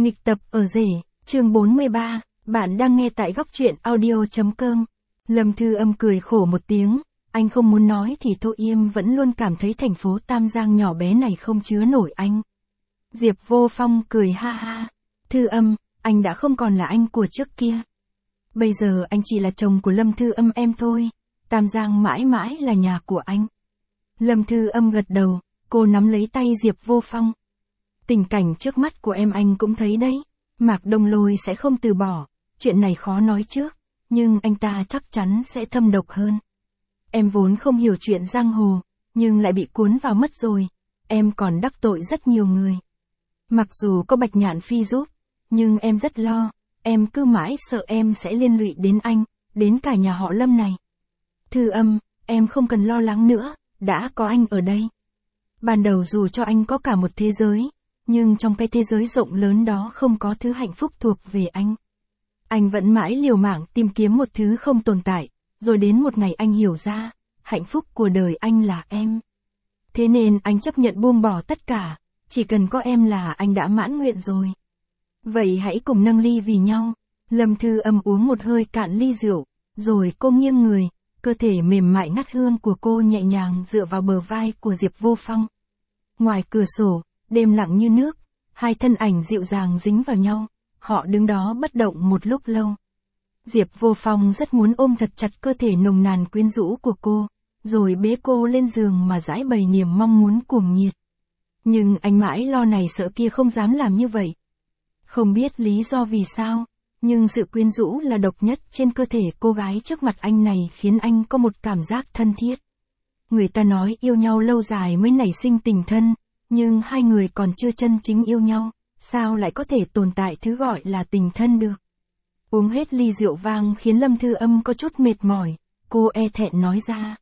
Nghịch tập ở rể, chương 43, bạn đang nghe tại góc truyện audio.com. Lâm Thư Âm cười khổ một tiếng, anh không muốn nói thì Tô Yêm vẫn luôn cảm thấy thành phố Tam Giang nhỏ bé này không chứa nổi anh. Diệp Vô Phong cười ha ha, Thư Âm, anh đã không còn là anh của trước kia. Bây giờ anh chỉ là chồng của Lâm Thư Âm em thôi, Tam Giang mãi mãi là nhà của anh. Lâm Thư Âm gật đầu, cô nắm lấy tay Diệp Vô Phong. Tình cảnh trước mắt của em anh cũng thấy đấy, Mạc Đông Lôi sẽ không từ bỏ, chuyện này khó nói trước, nhưng anh ta chắc chắn sẽ thâm độc hơn. Em vốn không hiểu chuyện giang hồ, nhưng lại bị cuốn vào mất rồi, em còn đắc tội rất nhiều người. Mặc dù có Bạch Nhạn Phi giúp, nhưng em rất lo, em cứ mãi sợ em sẽ liên lụy đến anh, đến cả nhà họ Lâm này. Thư Âm, em không cần lo lắng nữa, đã có anh ở đây. Ban đầu dù cho anh có cả một thế giới, nhưng trong cái thế giới rộng lớn đó không có thứ hạnh phúc thuộc về anh. Anh vẫn mãi liều mạng tìm kiếm một thứ không tồn tại, rồi đến một ngày anh hiểu ra, hạnh phúc của đời anh là em. Thế nên anh chấp nhận buông bỏ tất cả, chỉ cần có em là anh đã mãn nguyện rồi. Vậy hãy cùng nâng ly vì nhau. Lâm Thư Âm uống một hơi cạn ly rượu, rồi cô nghiêng người, cơ thể mềm mại ngắt hương của cô nhẹ nhàng dựa vào bờ vai của Diệp Vô Phong. Ngoài cửa sổ, đêm lặng như nước, hai thân ảnh dịu dàng dính vào nhau, họ đứng đó bất động một lúc lâu. Diệp Vô Phong rất muốn ôm thật chặt cơ thể nồng nàn quyến rũ của cô, rồi bế cô lên giường mà giãi bày niềm mong muốn cuồng nhiệt. Nhưng anh mãi lo này sợ kia không dám làm như vậy. Không biết lý do vì sao, nhưng sự quyến rũ là độc nhất trên cơ thể cô gái trước mặt anh này khiến anh có một cảm giác thân thiết. Người ta nói yêu nhau lâu dài mới nảy sinh tình thân, nhưng hai người còn chưa chân chính yêu nhau, sao lại có thể tồn tại thứ gọi là tình thân được. Uống hết ly rượu vang khiến Lâm Thư Âm có chút mệt mỏi, cô e thẹn nói ra.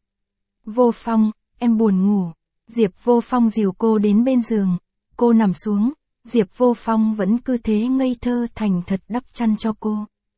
Vô Phong, em buồn ngủ. Diệp Vô Phong dìu cô đến bên giường, cô nằm xuống, Diệp Vô Phong vẫn cứ thế ngây thơ thành thật đắp chăn cho cô.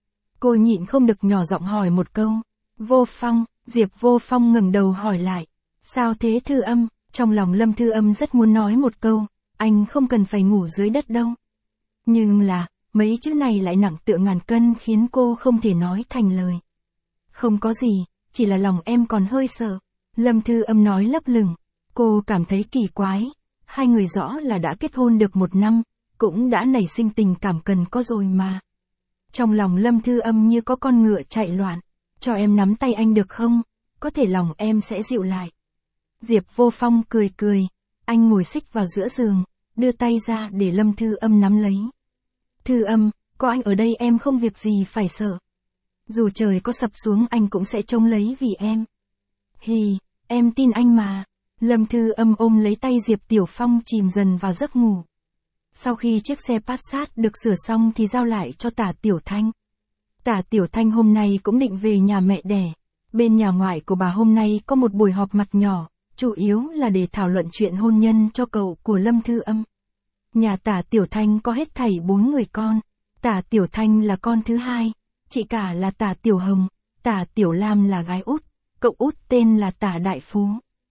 Cô nhịn không được nhỏ giọng hỏi một câu. Vô Phong, Diệp Vô Phong ngẩng đầu hỏi lại. Sao thế Thư Âm? Trong lòng Lâm Thư Âm rất muốn nói một câu, anh không cần phải ngủ dưới đất đâu. Nhưng là, mấy chữ này lại nặng tựa ngàn cân khiến cô không thể nói thành lời. Không có gì, chỉ là lòng em còn hơi sợ. Lâm Thư Âm nói lấp lửng, cô cảm thấy kỳ quái, hai người rõ là đã kết hôn được 1 năm, cũng đã nảy sinh tình cảm cần có rồi mà. Trong lòng Lâm Thư Âm như có con ngựa chạy loạn, cho em nắm tay anh được không, có thể lòng em sẽ dịu lại. Diệp Vô Phong cười cười, anh ngồi xích vào giữa giường, đưa tay ra để Lâm Thư Âm nắm lấy. Thư Âm, có anh ở đây em không việc gì phải sợ. Dù trời có sập xuống anh cũng sẽ trông lấy vì em. Hì, em tin anh mà. Lâm Thư Âm ôm lấy tay Diệp Tiểu Phong chìm dần vào giấc ngủ. Sau khi chiếc xe Passat được sửa xong thì giao lại cho Tả Tiểu Thanh. Tả Tiểu Thanh hôm nay cũng định về nhà mẹ đẻ. Bên nhà ngoại của bà hôm nay có một buổi họp mặt nhỏ, chủ yếu là để thảo luận chuyện hôn nhân cho cậu của Lâm Thư Âm. Nhà Tả Tiểu Thanh có hết thảy 4 người con. Tả Tiểu Thanh là con thứ hai, chị cả là Tả Tiểu Hồng, Tả Tiểu Lam là gái út, cậu út tên là Tả Đại Phú.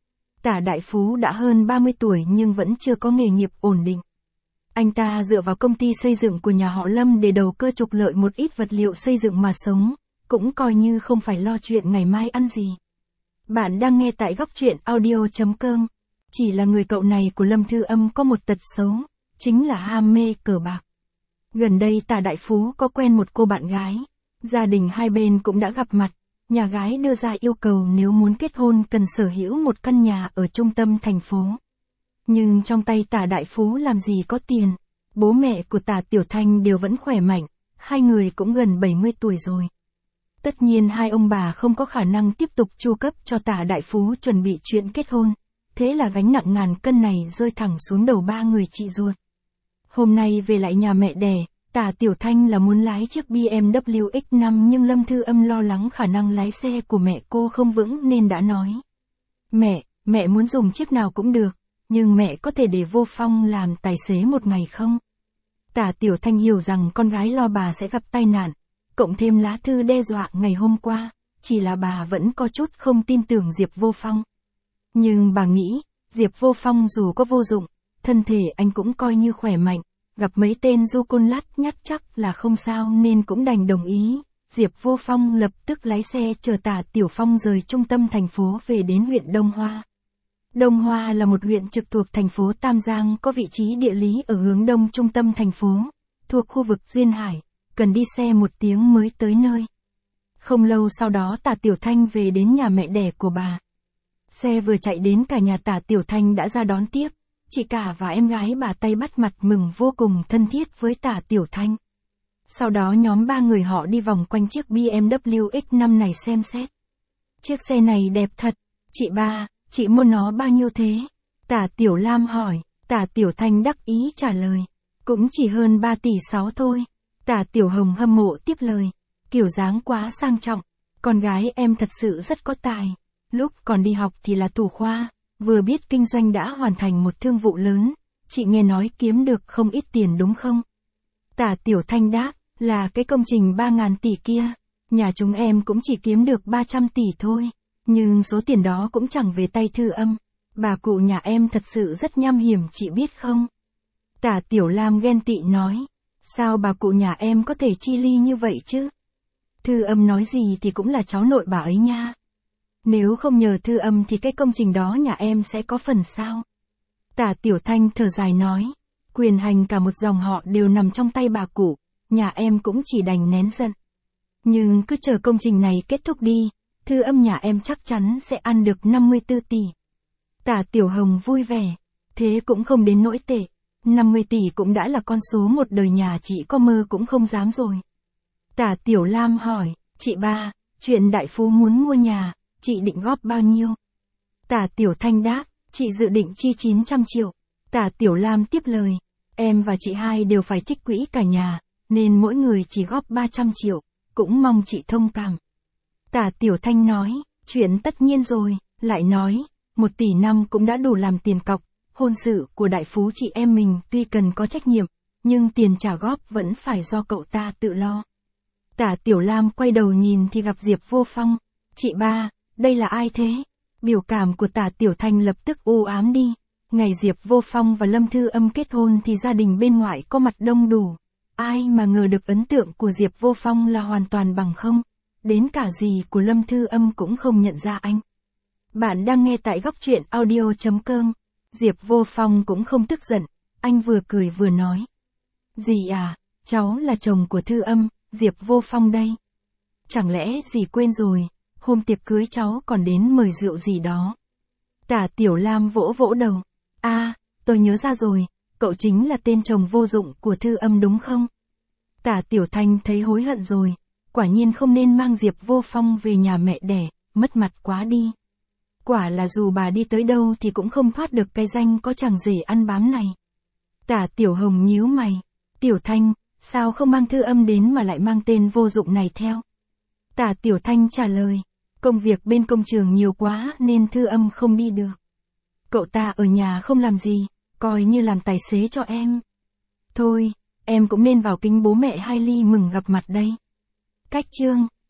Tả Đại Phú đã hơn 30 tuổi nhưng vẫn chưa có nghề nghiệp ổn định. Anh ta dựa vào công ty xây dựng của nhà họ Lâm để đầu cơ trục lợi một ít vật liệu xây dựng mà sống, cũng coi như không phải lo chuyện ngày mai ăn gì. Bạn đang nghe tại góc truyện audio.com. Chỉ là người cậu này của Lâm Thư Âm có một tật xấu, chính là ham mê cờ bạc. Gần đây Tả Đại Phú có quen một cô bạn gái, gia đình hai bên cũng đã gặp mặt, nhà gái đưa ra yêu cầu nếu muốn kết hôn cần sở hữu một căn nhà ở trung tâm thành phố. Nhưng trong tay Tả Đại Phú làm gì có tiền, bố mẹ của Tả Tiểu Thanh đều vẫn khỏe mạnh, hai người cũng gần 70 tuổi rồi. Tất nhiên hai ông bà không có khả năng tiếp tục chu cấp cho Tả Đại Phú chuẩn bị chuyện kết hôn, thế là gánh nặng ngàn cân này rơi thẳng xuống đầu ba người chị ruột. Hôm nay về lại nhà mẹ đẻ, Tả Tiểu Thanh là muốn lái chiếc BMW X5 nhưng Lâm Thư Âm lo lắng khả năng lái xe của mẹ cô không vững nên đã nói. Mẹ muốn dùng chiếc nào cũng được, nhưng mẹ có thể để Vô Phong làm tài xế một ngày không? Tả Tiểu Thanh hiểu rằng con gái lo bà sẽ gặp tai nạn, cộng thêm lá thư đe dọa ngày hôm qua, chỉ là bà vẫn có chút không tin tưởng Diệp Vô Phong. Nhưng bà nghĩ, Diệp Vô Phong dù có vô dụng, thân thể anh cũng coi như khỏe mạnh, gặp mấy tên du côn lắt nhắt chắc là không sao nên cũng đành đồng ý. Diệp Vô Phong lập tức lái xe chở Tả Tiểu Phong rời trung tâm thành phố về đến huyện Đông Hoa. Đông Hoa là một huyện trực thuộc thành phố Tam Giang, có vị trí địa lý ở hướng đông trung tâm thành phố, thuộc khu vực duyên hải, cần đi xe 1 tiếng mới tới nơi. Không lâu sau đó Tả Tiểu Thanh về đến nhà mẹ đẻ của bà. Xe vừa chạy đến, cả nhà Tả Tiểu Thanh đã ra đón tiếp, chị cả và em gái bà tay bắt mặt mừng vô cùng thân thiết với Tả Tiểu Thanh. Sau đó nhóm 3 người họ đi vòng quanh chiếc BMW X5 này xem xét. Chiếc xe này đẹp thật, chị ba, chị mua nó bao nhiêu thế? Tả Tiểu Lam hỏi, Tả Tiểu Thanh đắc ý trả lời, cũng chỉ hơn 3 tỷ 6 thôi. Tả Tiểu Hồng hâm mộ tiếp lời, kiểu dáng quá sang trọng, con gái em thật sự rất có tài. Lúc còn đi học thì là thủ khoa, vừa biết kinh doanh đã hoàn thành một thương vụ lớn, chị nghe nói kiếm được không ít tiền đúng không? Tả Tiểu Thanh đáp, là cái công trình 3.000 tỷ kia, nhà chúng em cũng chỉ kiếm được 300 tỷ thôi, nhưng số tiền đó cũng chẳng về tay Thư Âm. Bà cụ nhà em thật sự rất nham hiểm, chị biết không? Tả Tiểu Lam ghen tị nói, sao bà cụ nhà em có thể chi ly như vậy chứ? Thư Âm nói gì thì cũng là cháu nội bà ấy nha. Nếu không nhờ Thư Âm thì cái công trình đó nhà em sẽ có phần sao? Tả Tiểu Thanh thở dài nói, quyền hành cả một dòng họ đều nằm trong tay bà cụ, nhà em cũng chỉ đành nén giận. Nhưng cứ chờ công trình này kết thúc đi, Thư Âm nhà em chắc chắn sẽ ăn được 54 tỷ. Tả Tiểu Hồng vui vẻ, thế cũng không đến nỗi tệ, 50 tỷ cũng đã là con số một đời nhà chị có mơ cũng không dám rồi. Tả Tiểu Lam hỏi, chị ba, chuyện đại phú muốn mua nhà, chị định góp bao nhiêu? Tả Tiểu Thanh đáp, chị dự định chi 900 triệu. Tả Tiểu Lam tiếp lời, em và chị hai đều phải trích quỹ cả nhà, nên mỗi người chỉ góp 300 triệu, cũng mong chị thông cảm. Tả Tiểu Thanh nói, chuyện tất nhiên rồi, lại nói, 1 tỷ năm cũng đã đủ làm tiền cọc, hôn sự của đại phú chị em mình tuy cần có trách nhiệm, nhưng tiền trả góp vẫn phải do cậu ta tự lo. Tả Tiểu Lam quay đầu nhìn thì gặp Diệp Vô Phong, chị ba, đây là ai thế? Biểu cảm của Tả Tiểu Thanh lập tức u ám đi. Ngày Diệp Vô Phong và Lâm Thư Âm kết hôn thì gia đình bên ngoại có mặt đông đủ. Ai mà ngờ được ấn tượng của Diệp Vô Phong là hoàn toàn bằng không. Đến cả dì của Lâm Thư Âm cũng không nhận ra anh. Bạn đang nghe tại góc truyện audio.com. Diệp Vô Phong cũng không tức giận, anh vừa cười vừa nói. Dì à, cháu là chồng của Thư Âm, Diệp Vô Phong đây. Chẳng lẽ dì quên rồi, hôm tiệc cưới cháu còn đến mời rượu gì đó. Tả Tiểu Lam vỗ vỗ đầu. Tôi nhớ ra rồi, cậu chính là tên chồng vô dụng của Thư Âm đúng không? Tả Tiểu Thanh thấy hối hận rồi, quả nhiên không nên mang Diệp Vô Phong về nhà mẹ đẻ, mất mặt quá đi. Quả là dù bà đi tới đâu thì cũng không thoát được cái danh có chàng rể ăn bám này. Tả Tiểu Hồng nhíu mày, Tiểu Thanh, sao không mang Thư Âm đến mà lại mang tên vô dụng này theo? Tả Tiểu Thanh trả lời, công việc bên công trường nhiều quá nên Thư Âm không đi được. Cậu ta ở nhà không làm gì, coi như làm tài xế cho em. Thôi, em cũng nên vào kính bố mẹ hai ly mừng gặp mặt đây. Cách chương